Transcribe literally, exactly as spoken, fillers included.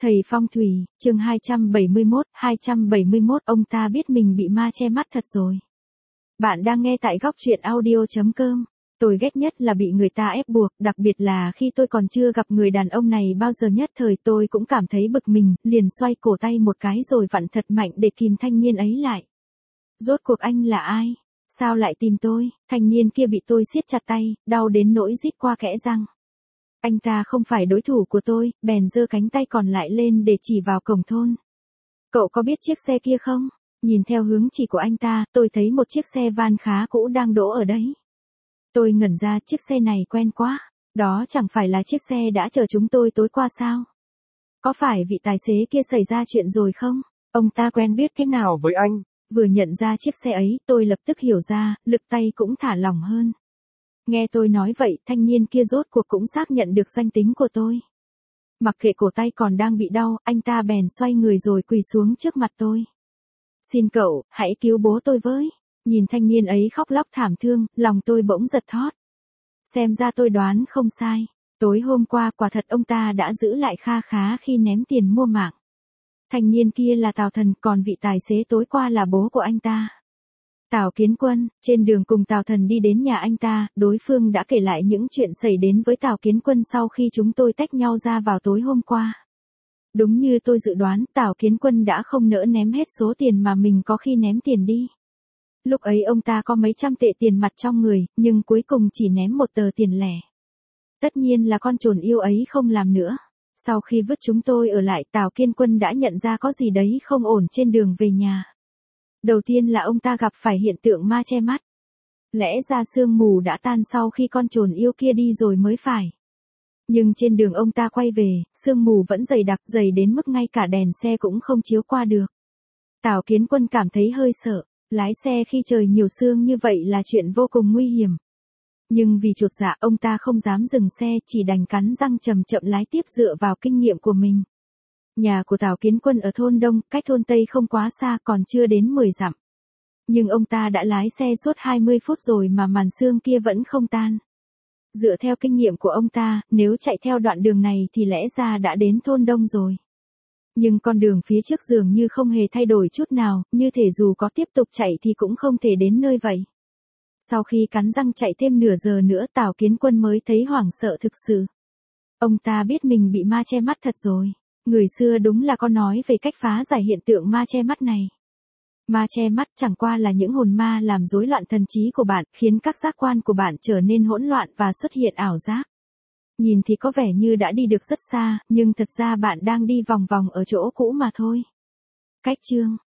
Thầy phong thủy, chương hai trăm bảy mươi mốt, hai trăm bảy mươi mốt ông ta biết mình bị ma che mắt thật rồi. Bạn đang nghe tại góc truyện audio chấm com. Tôi ghét nhất là bị người ta ép buộc, đặc biệt là khi tôi còn chưa gặp người đàn ông này bao giờ nhất thời tôi cũng cảm thấy bực mình, liền xoay cổ tay một cái rồi vặn thật mạnh để kìm thanh niên ấy lại. Rốt cuộc anh là ai? Sao lại tìm tôi? Thanh niên kia bị tôi siết chặt tay, đau đến nỗi rít qua kẽ răng. Anh ta không phải đối thủ của tôi, bèn giơ cánh tay còn lại lên để chỉ vào cổng thôn. Cậu có biết chiếc xe kia không? Nhìn theo hướng chỉ của anh ta, tôi thấy một chiếc xe van khá cũ đang đỗ ở đấy. Tôi ngẩn ra, chiếc xe này quen quá. Đó chẳng phải là chiếc xe đã chở chúng tôi tối qua sao? Có phải vị tài xế kia xảy ra chuyện rồi không? Ông ta quen biết thế nào với anh? Vừa nhận ra chiếc xe ấy, tôi lập tức hiểu ra, lực tay cũng thả lỏng hơn. Nghe tôi nói vậy, thanh niên kia rốt cuộc cũng xác nhận được danh tính của tôi. Mặc kệ cổ tay còn đang bị đau, anh ta bèn xoay người rồi quỳ xuống trước mặt tôi. Xin cậu, hãy cứu bố tôi với. Nhìn thanh niên ấy khóc lóc thảm thương, lòng tôi bỗng giật thót. Xem ra tôi đoán không sai. Tối hôm qua quả thật ông ta đã giữ lại kha khá khi ném tiền mua mạng. Thanh niên kia là Tào Thần, còn vị tài xế tối qua là bố của anh ta. Tào Kiến Quân, trên đường cùng Tào Thần đi đến nhà anh ta, đối phương đã kể lại những chuyện xảy đến với Tào Kiến Quân sau khi chúng tôi tách nhau ra vào tối hôm qua. Đúng như tôi dự đoán, Tào Kiến Quân đã không nỡ ném hết số tiền mà mình có khi ném tiền đi. Lúc ấy ông ta có mấy trăm tệ tiền mặt trong người, nhưng cuối cùng chỉ ném một tờ tiền lẻ. Tất nhiên là con trồn yêu ấy không làm nữa. Sau khi vứt chúng tôi ở lại, Tào Kiến Quân đã nhận ra có gì đấy không ổn trên đường về nhà. Đầu tiên là ông ta gặp phải hiện tượng ma che mắt. Lẽ ra sương mù đã tan sau khi con trồn yêu kia đi rồi mới phải. Nhưng trên đường ông ta quay về, sương mù vẫn dày đặc, dày đến mức ngay cả đèn xe cũng không chiếu qua được. Tào Kiến Quân cảm thấy hơi sợ, lái xe khi trời nhiều sương như vậy là chuyện vô cùng nguy hiểm. Nhưng vì chột dạ ông ta không dám dừng xe, chỉ đành cắn răng chậm chậm lái tiếp dựa vào kinh nghiệm của mình. Nhà của Tào Kiến Quân ở thôn Đông, cách thôn Tây không quá xa, còn chưa đến mười dặm. Nhưng ông ta đã lái xe suốt hai mươi phút rồi mà màn sương kia vẫn không tan. Dựa theo kinh nghiệm của ông ta, nếu chạy theo đoạn đường này thì lẽ ra đã đến thôn Đông rồi. Nhưng con đường phía trước dường như không hề thay đổi chút nào, như thể dù có tiếp tục chạy thì cũng không thể đến nơi vậy. Sau khi cắn răng chạy thêm nửa giờ nữa, Tào Kiến Quân mới thấy hoảng sợ thực sự. Ông ta biết mình bị ma che mắt thật rồi. Người xưa đúng là có nói về cách phá giải hiện tượng ma che mắt này. Ma che mắt chẳng qua là những hồn ma làm rối loạn thần trí của bạn, khiến các giác quan của bạn trở nên hỗn loạn và xuất hiện ảo giác. Nhìn thì có vẻ như đã đi được rất xa, nhưng thật ra bạn đang đi vòng vòng ở chỗ cũ mà thôi. Cách chương